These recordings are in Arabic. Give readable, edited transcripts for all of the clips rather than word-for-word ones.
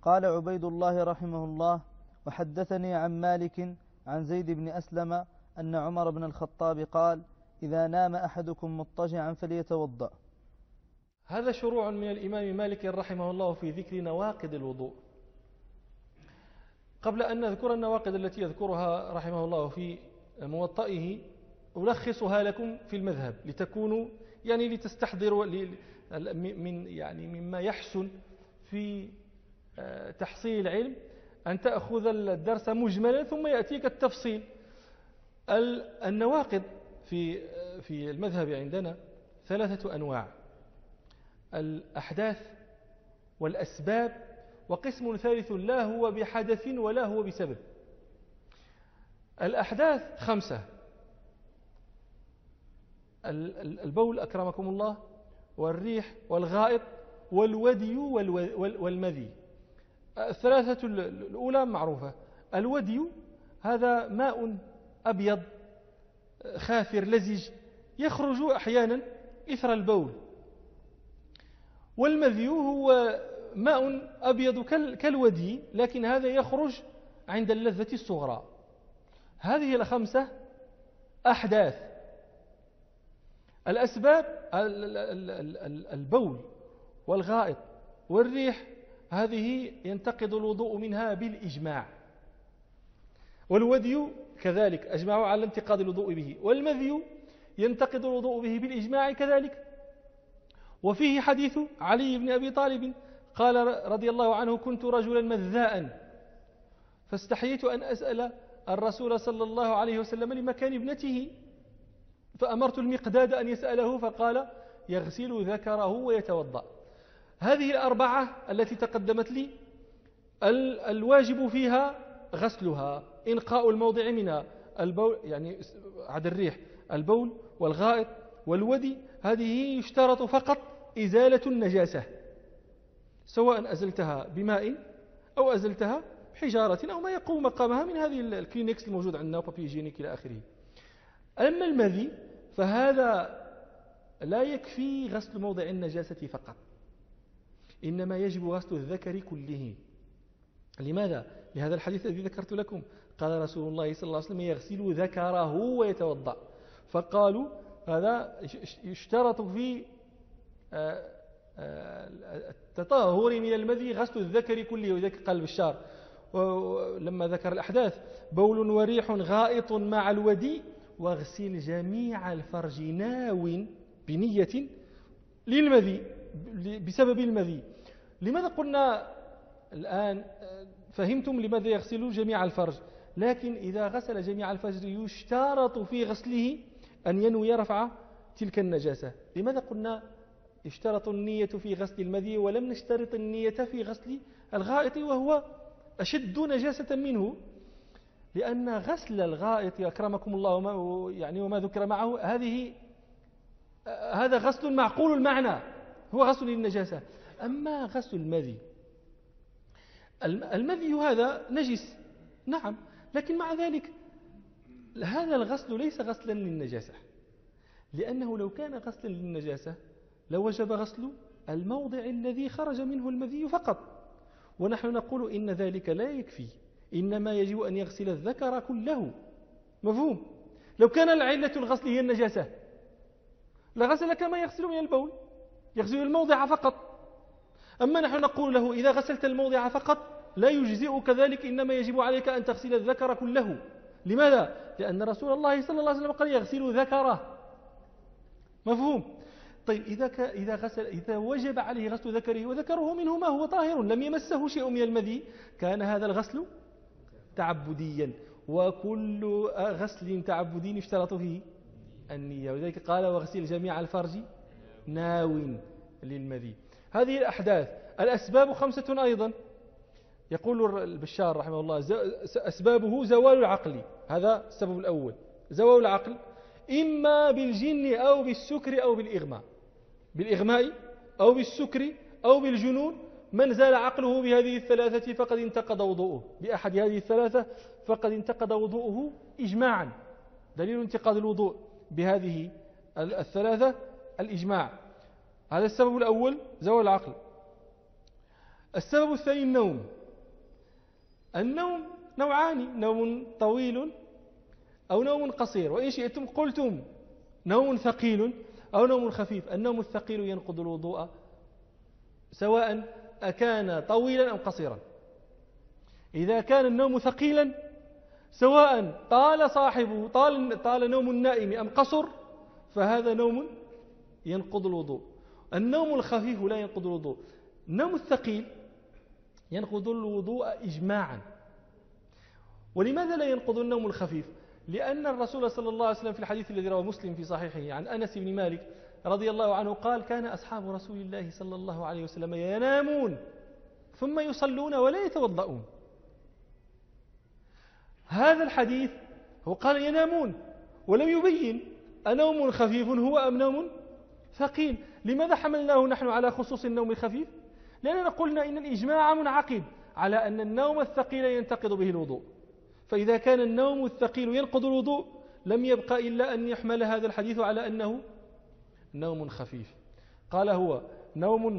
قال عبيد الله رحمه الله: وحدثني عن مالك عن زيد بن أسلم أن عمر بن الخطاب قال: إذا نام أحدكم مضطجعا فليتوضأ. هذا شروع من الإمام مالك رحمه الله في ذكر نواقض الوضوء. قبل أن نذكر النواقض التي يذكرها رحمه الله في موطئه ألخصها لكم في المذهب لتكونوا لتستحضروا مما يحسن في تحصيل العلم أن تأخذ الدرس مجملا ثم يأتيك التفصيل. النواقض في المذهب عندنا 3 أنواع: الأحداث والأسباب، وقسم ثالث لا هو بحدث ولا هو بسبب. الأحداث 5: البول أكرمكم الله، والريح، والغائط، والودي، والمذي. 3 الأولى معروفة. الودي هذا ماء أبيض خافر لزج يخرج أحيانا إثر البول. والمذي هو ماء أبيض كالودي لكن هذا يخرج عند اللذة الصغرى. هذه 5 أحداث. الأسباب: البول والغائط والريح، هذه ينتقض الوضوء منها بالإجماع. والودي كذلك أجمعوا على انتقاض الوضوء به. والمذي ينتقض الوضوء به بالإجماع كذلك. وفيه حديث علي بن أبي طالب قال رضي الله عنه: كنت رجلا مذاء فاستحييت أن أسأل الرسول صلى الله عليه وسلم لمكان ابنته، فأمرت المقداد أن يسأله فقال: يغسل ذكره ويتوضأ. هذه 4 التي تقدمت لي الواجب فيها غسلها، إنقاء الموضع منها، البول عد الريح، البول والغائط والودي، هذه يشترط فقط إزالة النجاسة، سواء أزلتها بماء أو أزلتها حجارة أو ما يقوم مقامها من هذه الكلينكس الموجود عندنا وبابي جينيك إلى آخره. أما المذي فهذا لا يكفي غسل موضع النجاسة فقط، إنما يجب غسل الذكر كله. لماذا؟ لهذا الحديث الذي ذكرت لكم، قال رسول الله صلى الله عليه وسلم: يغسل ذكره ويتوضأ. فقالوا هذا يشترط في التطهر من المذي غسل الذكر كله، وذلك قال بشار لما ذكر الأحداث: بول وريح غائط مع الودي واغسل جميع الفرج ناو بنية للمذي بسبب المذي. لماذا قلنا الآن فهمتم لماذا يغسل جميع الفرج؟ لكن إذا غسل جميع الفرج يشترط في غسله أن ينوي رفع تلك النجاسة. لماذا قلنا اشترط النية في غسل المذي ولم نشترط النية في غسل الغائط وهو أشد نجاسة منه؟ لأن غسل الغائط أكرمكم الله وما ذكر معه هذا غسل معقول المعنى، هو غسل للنجاسة. أما غسل المذي هذا نجس، نعم، لكن مع ذلك هذا الغسل ليس غسلا للنجاسة، لأنه لو كان غسلا للنجاسة لوجب غسل الموضع الذي خرج منه المذي فقط، ونحن نقول إن ذلك لا يكفي، إنما يجب أن يغسل الذكر كله. مفهوم؟ لو كان العلة الغسل هي النجاسة لغسل كما يغسل من البول، يغسل الموضع فقط. أما نحن نقول له إذا غسلت الموضع فقط لا يجزئك ذلك، إنما يجب عليك أن تغسل الذكر كله. لماذا؟ لأن رسول الله صلى الله عليه وسلم قال: يغسل ذكره. مفهوم؟ طيب إذا وجب عليه غسل ذكره وذكره منه ما هو طاهر لم يمسه شيء من المذي، كان هذا الغسل تعبديا، وكل غسل تعبدي يشترط فيه النية، وذلك قال: واغسل جميع الفرج ناو للمذي. هذه الأحداث. الأسباب 5 أيضا، يقول البشار رحمه الله: أسبابه زوال العقل، هذا السبب الأول، زوال العقل إما بالجن أو بالسكر أو بالإغماء أو بالسكر أو بالجنون. من زال عقله بهذه 3 فقد انتقض وضوءه، بأحد هذه 3 فقد انتقض وضوءه إجماعا. دليل انتقاض الوضوء بهذه 3 الإجماع. هذا السبب الأول، زوال العقل. السبب الثاني النوم. النوم نوعان: نوم طويل أو نوم قصير، وإن شئتم قلتم نوم ثقيل أو نوم خفيف. النوم الثقيل ينقض الوضوء سواء أكان طويلا أو قصيرا. إذا كان النوم ثقيلا سواء طال صاحبه طال نوم النائم أم قصر فهذا نوم ينقض الوضوء. النوم الخفيف لا ينقض الوضوء. النوم الثقيل ينقض الوضوء إجماعا. ولماذا لا ينقض النوم الخفيف؟ لأن الرسول صلى الله عليه وسلم في الحديث الذي رواه مسلم في صحيحه عن أنس بن مالك رضي الله عنه قال: كان أصحاب رسول الله صلى الله عليه وسلم ينامون ثم يصلون ولا يتوضؤون. هذا الحديث هو قال ينامون ولم يبين أنوم خفيف هو أم نوم ثقيل. لماذا حملناه نحن على خصوص النوم الخفيف؟ لأننا قلنا إن الإجماع منعقد على أن النوم الثقيل ينتقض به الوضوء، فإذا كان النوم الثقيل ينقض الوضوء لم يبقى إلا أن يحمل هذا الحديث على أنه نوم خفيف. قال هو نوم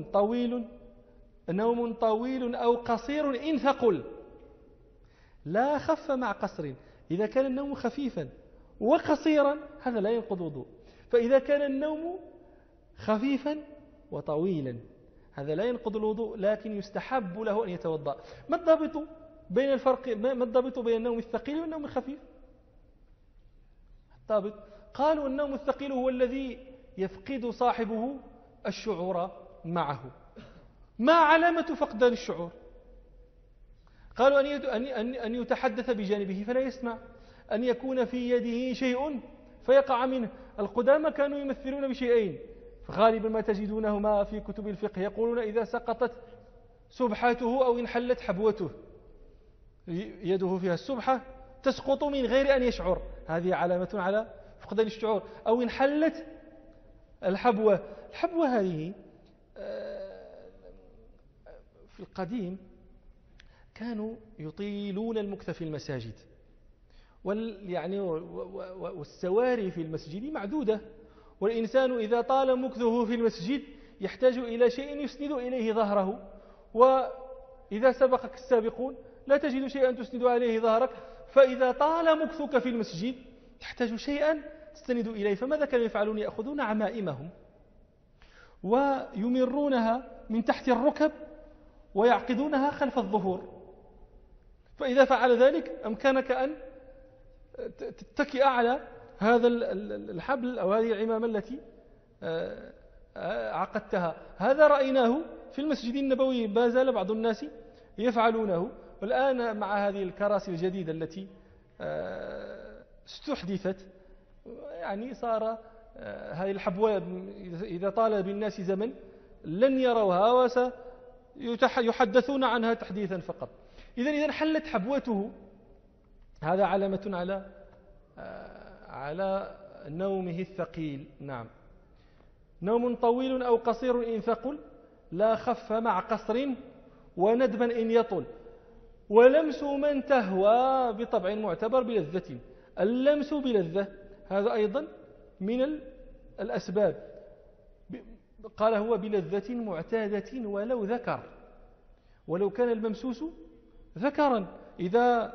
طويل أو قصير إن ثقل، لا خف مع قصر. إذا كان النوم خفيفا وقصيرا هذا لا ينقض وضوء. فإذا كان النوم خفيفا وطويلا هذا لا ينقض الوضوء، لكن يستحب له أن يتوضأ. ما الضابط بين النوم الثقيل والنوم الخفيف؟ الضابط قالوا النوم الثقيل هو الذي يفقد صاحبه الشعور معه. ما علامة فقدان الشعور؟ قالوا أن يتحدث بجانبه فلا يسمع، أن يكون في يده شيء فيقع منه. القدامى كانوا يمثلون بشيئين غالبا ما تجدونهما في كتب الفقه، يقولون إذا سقطت سبحته أو انحلت حبوته، يده فيها السبحة تسقط من غير أن يشعر، هذه علامة على فقدان الشعور. أو انحلت الحبوة هذه في القديم كانوا يطيلون المكث في المساجد، والسواري في المسجد معدودة، والإنسان إذا طال مكثه في المسجد يحتاج إلى شيء يسند إليه ظهره، وإذا سبقك السابقون لا تجد شيئا تسند عليه ظهرك، فإذا طال مكثك في المسجد تحتاج شيئا تستند إليه. فماذا كانوا يفعلون؟ يأخذون عمائمهم ويمرونها من تحت الركب ويعقدونها خلف الظهور، فإذا فعل ذلك أمكنك أن تتكئ على هذا الحبل أو هذه العمامة التي عقدتها. هذا رأيناه في المسجد النبوي، ما زال بعض الناس يفعلونه. والآن مع هذه الكراسي الجديدة التي استحدثت صار هذه الحبوة إذا طال بالناس زمن لن يروها وسيحدثون عنها تحديثا فقط. إذا حلت حبوته هذا علامة على نومه الثقيل. نعم. نوم طويل أو قصير إن ثقل، لا خف مع قصر وندبا إن يطل، ولمس من تهوى بطبع معتبر بلذة. اللمس بلذة هذا أيضا من الأسباب. قال هو بلذة معتادة ولو كان الممسوس ذكرا. إذا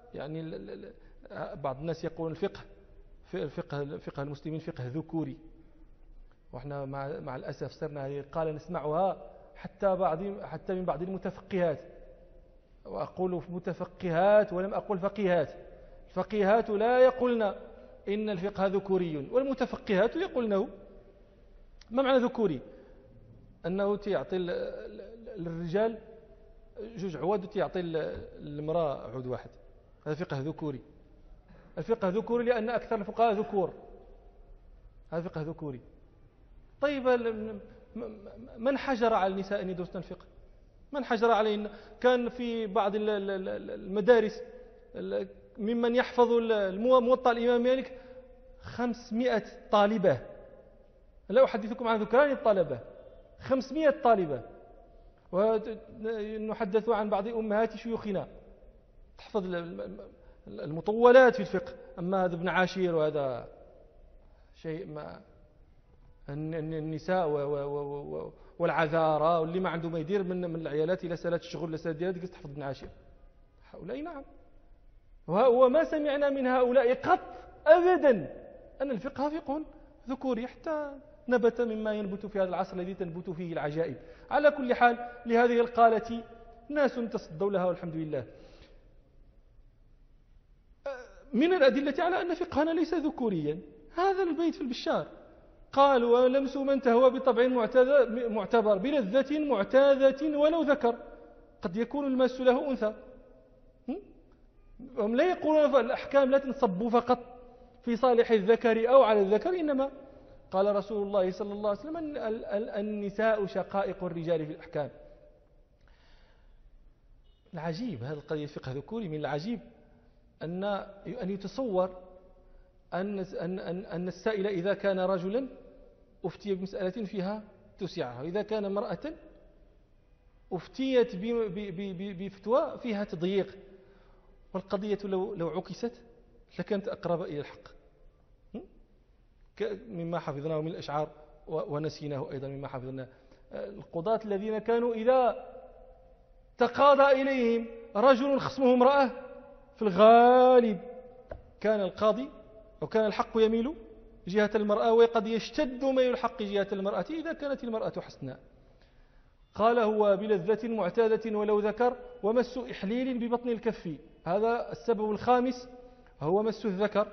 بعض الناس يقول فقه المسلمين فقه ذكوري، وإحنا مع الأسف صرنا قال نسمعها حتى من بعض المتفقهات، وأقول متفقهات ولم أقل فقيهات. الفقيهات لا يقولن إن الفقه ذكوري، والمتفقهات يقولنه. ما معنى ذكوري؟ أنه تعطي للرجال جوج عواد وتعطي المرأة عود واحد، هذا فقه ذكوري. الفقه ذكوري لأن أكثر الفقهاء ذكور، هذا فقه ذكوري. طيب من حجر على النساء أن يدرسن الفقه؟ من حجر عليهن؟ كان في بعض المدارس ممن يحفظ الموطأ الإمام مالك 500 طالبة، لا أحدثكم عن ذكران الطلبة، 500 طالبة. ونحدث عن بعض أمهات شيوخنا تحفظ المطولات في الفقه. أما هذا ابن عاشير وهذا شيء ما النساء والعذارى واللي ما عنده ما يدير من العيالات إلى سالات الشغل إلى سالات ديالات تحفظ ابن عاشر. هؤلاء نعم، وما سمعنا من هؤلاء قط أبدا أن الفقه فقه ذكوري، حتى نبت مما ينبت في هذا العصر الذي تنبت فيه العجائب. على كل حال، لهذه القالة ناس تصدوا لها والحمد لله. من الأدلة على أن فقهنا ليس ذكوريا هذا البيت في البشار، قال: ولمس من تهوى بطبع معتبر بلذة معتاذة ولو ذكر. قد يكون الماس له أنثى. هم لا يقولون الأحكام لا تنصب فقط في صالح الذكر أو على الذكر، إنما قال رسول الله صلى الله عليه وسلم النساء شقائق الرجال في الأحكام. العجيب هذا القضية فقه ذكوري، من العجيب أن يتصور أن السائل إذا كان رجلا أفتي بمسألة فيها تسعها، وإذا كان امرأة أفتيت بفتوى فيها تضييق، والقضية لو عكست لكانت أقرب إلى الحق مما حفظناه من الأشعار ونسيناه أيضا مما حفظناه. القضاة الذين كانوا إذا تقاضى إليهم رجل خصمه امرأة في الغالب كان القاضي أو كان الحق يميل جهة المرأة، وقد يشتد ميل الحق جهة المرأة إذا كانت المرأة حسناء. قال: هو بلذة معتادة ولو ذكر، ومس إحليل ببطن الكف. هذا السبب الخامس هو مس الذكر.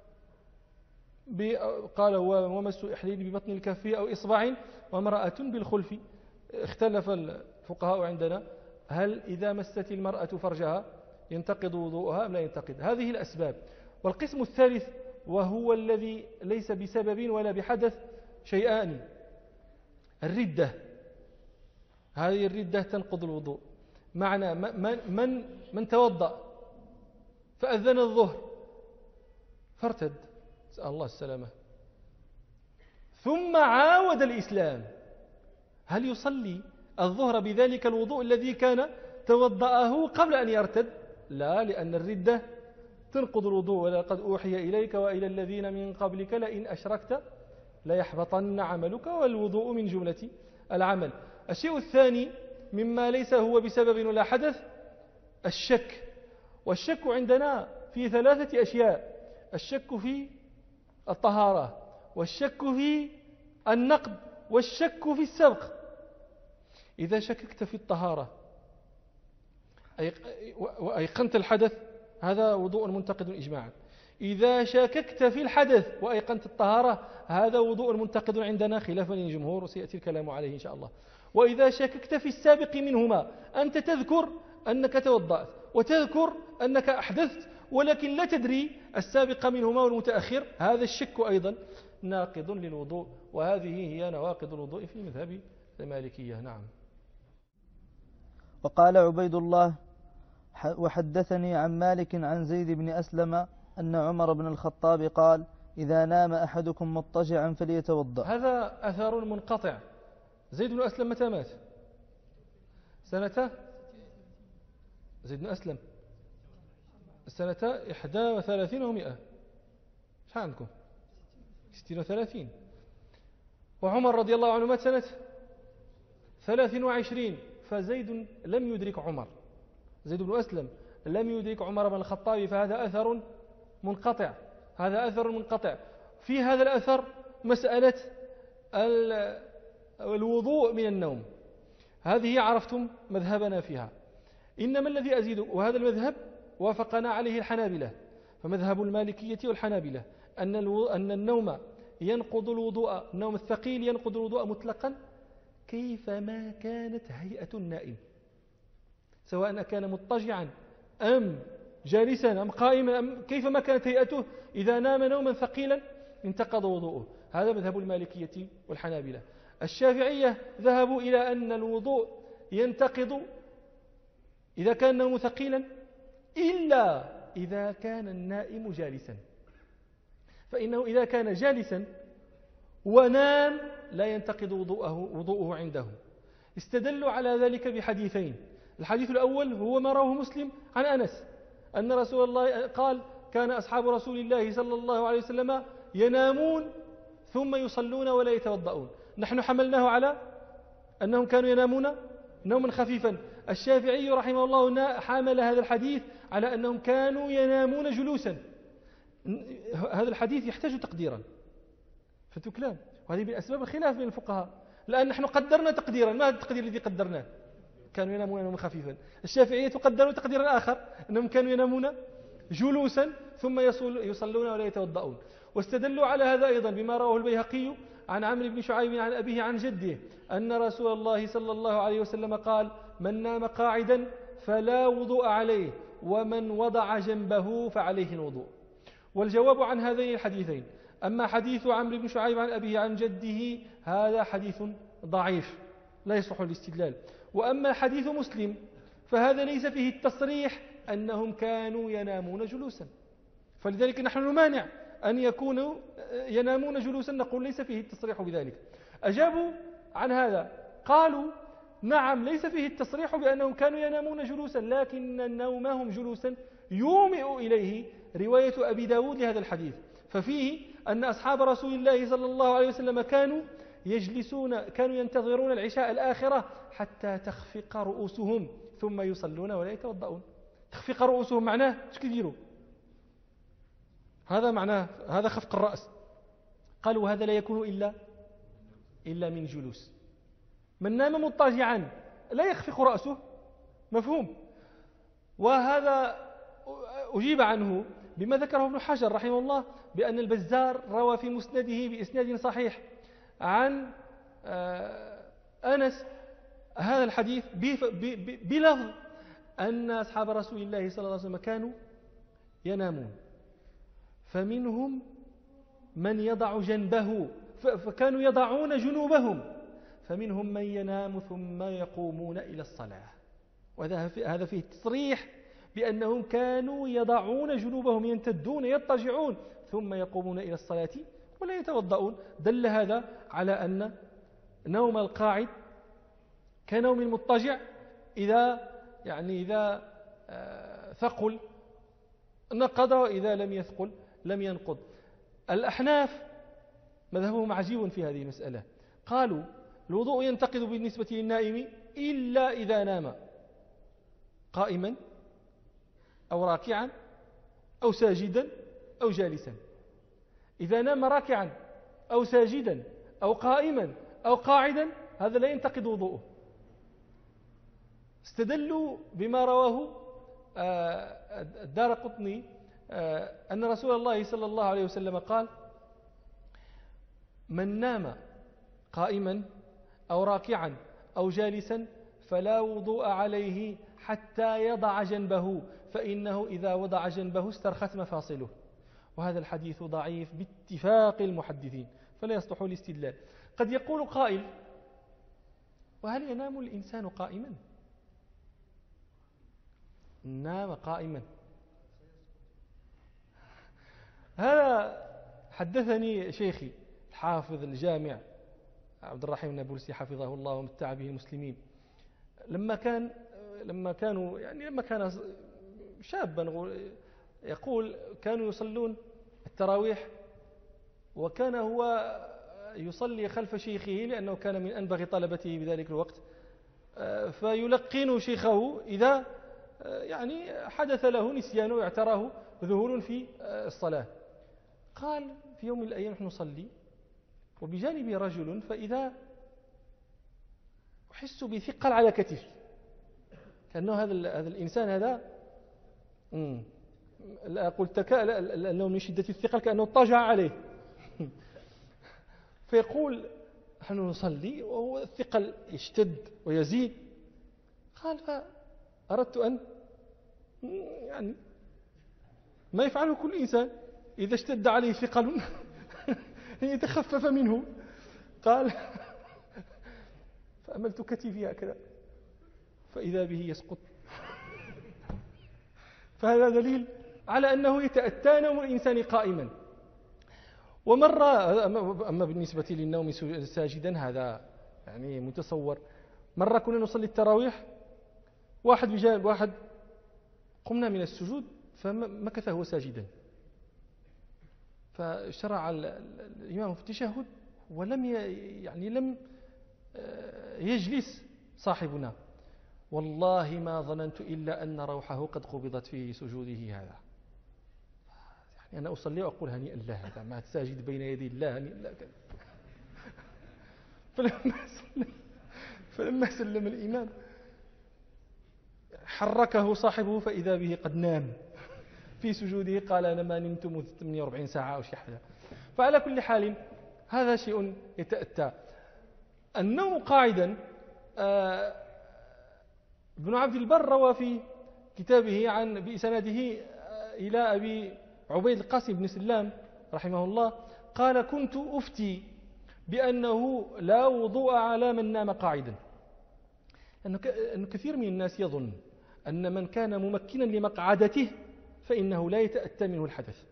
قال: هو ومس إحليل ببطن الكف أو إصبع، وامرأة بالخلف. اختلف الفقهاء عندنا هل إذا مست المرأة فرجها ينتقض وضوءها أم لا ينتقض. هذه الأسباب. والقسم الثالث وهو الذي ليس بسبب ولا بحدث شيئان: الردة. هذه الردة تنقض الوضوء. معنى من توضأ فأذن الظهر فارتد، نسأل الله السلامة، ثم عاود الإسلام، هل يصلي الظهر بذلك الوضوء الذي كان توضأه قبل أن يرتد؟ لا، لأن الردة تنقض الوضوء. ولقد أوحي إليك وإلى الذين من قبلك لئن أشركت ليحبطن عملك، والوضوء من جملة العمل. الشيء الثاني مما ليس هو بسبب ولا حدث الشك. والشك عندنا في ثلاثة أشياء: الشك في الطهارة، والشك في النقض، والشك في السبق. إذا شككت في الطهارة وأيقنت الحدث هذا وضوء منتقد إجماعا. إذا شككت في الحدث وأيقنت الطهارة هذا وضوء منتقد عندنا خلافا للجمهور، وسيأتي الكلام عليه إن شاء الله. وإذا شككت في السابق منهما، أنت تذكر أنك توضأت وتذكر أنك أحدثت ولكن لا تدري السابق منهما والمتأخر، هذا الشك أيضا ناقض للوضوء. وهذه هي نواقض الوضوء في مذهب المالكية. نعم. وقال عبيد الله: وحدثني عن مالك عن زيد بن أسلم أن عمر بن الخطاب قال: إذا نام أحدكم مضطجعا فليتوضأ. هذا أثر منقطع. زيد بن أسلم متى مات؟ سنة زيد بن أسلم سنة 31 و100. شحال عندكم؟ 36. وعمر رضي الله عنه مات سنة 23. فزيد لم يدرك عمر، زيد بن أسلم لم يدرك عمر بن الخطاب، فهذا أثر منقطع. هذا أثر منقطع. في هذا الأثر مسألة الوضوء من النوم، هذه عرفتم مذهبنا فيها. إنما الذي أزيد، وهذا المذهب وافقنا عليه الحنابلة، فمذهب المالكية والحنابلة أن النوم ينقض الوضوء، النوم الثقيل ينقض الوضوء مطلقا كيفما كانت هيئة النائم، سواء كان مضطجعا أم جالسا أم قائما أم كيفما كانت هيئته، إذا نام نوما ثقيلا انتقض وضوءه. هذا مذهب المالكية والحنابلة. الشافعية ذهبوا إلى أن الوضوء ينتقض إذا كان النوم ثقيلا إلا إذا كان النائم جالسا، فإنه إذا كان جالسا ونام لا ينتقض وضوءه عنده. استدلوا على ذلك بحديثين. الحديث الأول هو ما رواه مسلم عن أنس أن رسول الله قال: كان أصحاب رسول الله صلى الله عليه وسلم ينامون ثم يصلون ولا يتوضؤون. نحن حملناه على أنهم كانوا ينامون نوما خفيفا. الشافعي رحمه الله حامل هذا الحديث على أنهم كانوا ينامون جلوسا. هذا الحديث يحتاج تقديرا، فهمتوا كلام؟ وهذه من أسباب الخلاف بين الفقهاء، لأن نحن قدرنا تقديرا. ما هذا التقدير الذي قدرناه؟ كانوا ينامون نوما خفيفا. الشافعية تقدر تقديرا آخر، أنهم كانوا ينامون جلوسا ثم يصلون ولا يتوضؤون. واستدلوا على هذا أيضا بما رواه البيهقي عن عمرو بن شعيب عن أبيه عن جده أن رسول الله صلى الله عليه وسلم قال: من نام قاعدا فلا وضوء عليه، ومن وضع جنبه فعليه الوضوء. والجواب عن هذين الحديثين: أما حديث عمرو بن شعيب عن أبيه عن جده هذا حديث ضعيف لا يصح الاستدلال. وأما حديث مسلم فهذا ليس فيه التصريح أنهم كانوا ينامون جلوسا، فلذلك نحن نمانع أن يكونوا ينامون جلوسا، نقول ليس فيه التصريح بذلك. أجابوا عن هذا قالوا: نعم، ليس فيه التصريح بأنهم كانوا ينامون جلوسا، لكن نومهم جلوسا يومئ إليه رواية أبي داود لهذا الحديث، ففيه أن أصحاب رسول الله صلى الله عليه وسلم كانوا ينتظرون العشاء الآخرة حتى تخفق رؤوسهم ثم يصلون ولا يتوضؤون. تخفق رؤوسهم معناه ايش كيديروا؟ هذا معناه هذا خفق الرأس. قالوا هذا لا يكون إلا من جلوس. من نام مضطجعا لا يخفق رأسه، مفهوم. وهذا أجيب عنه بما ذكره ابن حجر رحمه الله بأن البزار روى في مسنده بإسناد صحيح عن أنس هذا الحديث بلفظ أن أصحاب رسول الله صلى الله عليه وسلم كانوا ينامون، فمنهم من يضع جنبه، فكانوا يضعون جنوبهم، فمنهم من ينام ثم يقومون إلى الصلاة. وهذا فيه تصريح بأنهم كانوا يضعون جنوبهم، ينتدون يضطجعون ثم يقومون إلى الصلاة ولا يتوضؤون. دل هذا على أن نوم القاعد كنوم المضطجع إذا ثقل نقض، وإذا لم يثقل لم ينقض. الأحناف مذهبهم عجيب في هذه المسألة، قالوا الوضوء ينتقض بالنسبة للنائم إلا إذا نام قائما أو راكعا أو ساجدا أو جالسا. إذا نام راكعا أو ساجدا أو قائما أو قاعدا هذا لا ينتقض وضوءه. استدلوا بما رواه الدارقطني أن رسول الله صلى الله عليه وسلم قال: من نام قائما أو راكعا أو جالسا فلا وضوء عليه حتى يضع جنبه، فإنه إذا وضع جنبه استرخت مفاصله. وهذا الحديث ضعيف باتفاق المحدثين فلا يصلح الاستدلال. قد يقول قائل: وهل ينام الإنسان قائما؟ نام قائما. هذا حدثني شيخي الحافظ الجامع عبد الرحيم النابلسي حفظه الله ومتع به المسلمين، لما كان شابا، يقول كانوا يصلون التراويح، وكان هو يصلي خلف شيخه لأنه كان من أنبغ طلبته بذلك الوقت، فيلقن شيخه إذا حدث له نسيان واعتراه ذهول في الصلاة. قال في يوم من الأيام نحن نصلي وبجانبي رجل، فإذا أحس بثقل على كتفي، كأنه هذا الإنسان هذا لا قلت لأنه من شدة الثقل كأنه اضطجع عليه. فيقول نحن نصلي وهو الثقل يشتد ويزيد. قال فأردت أن ما يفعله كل إنسان إذا اشتد عليه ثقل يتخفف منه. قال فأملت كتفي هكذا فإذا به يسقط. فهذا دليل على أنه يتأتى نوم الإنسان قائما. ومرة أما بالنسبة للنوم ساجدا هذا متصور. مرة كنا نصلي التراويح، واحد بجانب واحد، قمنا من السجود فمكث هو ساجدا، فشرع الإمام في التشهد ولم يجلس صاحبنا: والله ما ظننت إلا أن روحه قد قبضت في سجوده هذا. يعني أنا أصلي وأقول هنيئا له هذا، ما تساجد بين يدي الله هنيئا له. فلما سلم الإمام حركه صاحبه فإذا به قد نام في سجوده. قال: أنا ما نمت منذ 48 ساعة أو شيء حاجة. فعلى كل حال هذا شيء يتأتى. النوم قاعدا، ابن عبد البر روى في كتابه بإسناده إلى أبي عبيد القاسم بن سلام رحمه الله قال: كنت أفتي بأنه لا وضوء على من نام قاعدا. أن كثير من الناس يظن أن من كان ممكنا لمقعدته فإنه لا يتأتى منه الحدث،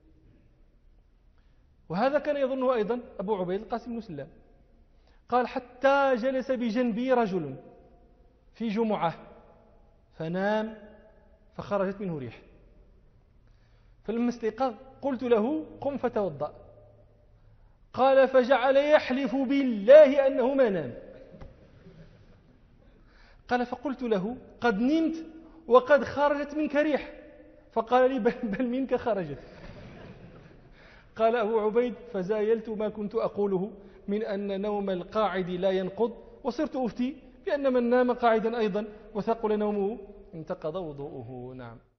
وهذا كان يظنه أيضا أبو عبيد القاسم بن سلام. قال: حتى جلس بجنبي رجل في جمعة فنام فخرجت منه ريح، فلما استيقظ قلت له: قم فتوضأ. قال: فجعل يحلف بالله أنه ما نام. قال: فقلت له: قد نمت وقد خرجت منك ريح. فقال لي: بل منك خرجت. قال أبو عبيد: فزايلت ما كنت أقوله من أن نوم القاعد لا ينقض، وصرت أفتي بأن من نام قاعدا أيضا وثقل نومه انتقض وضوءه. نعم.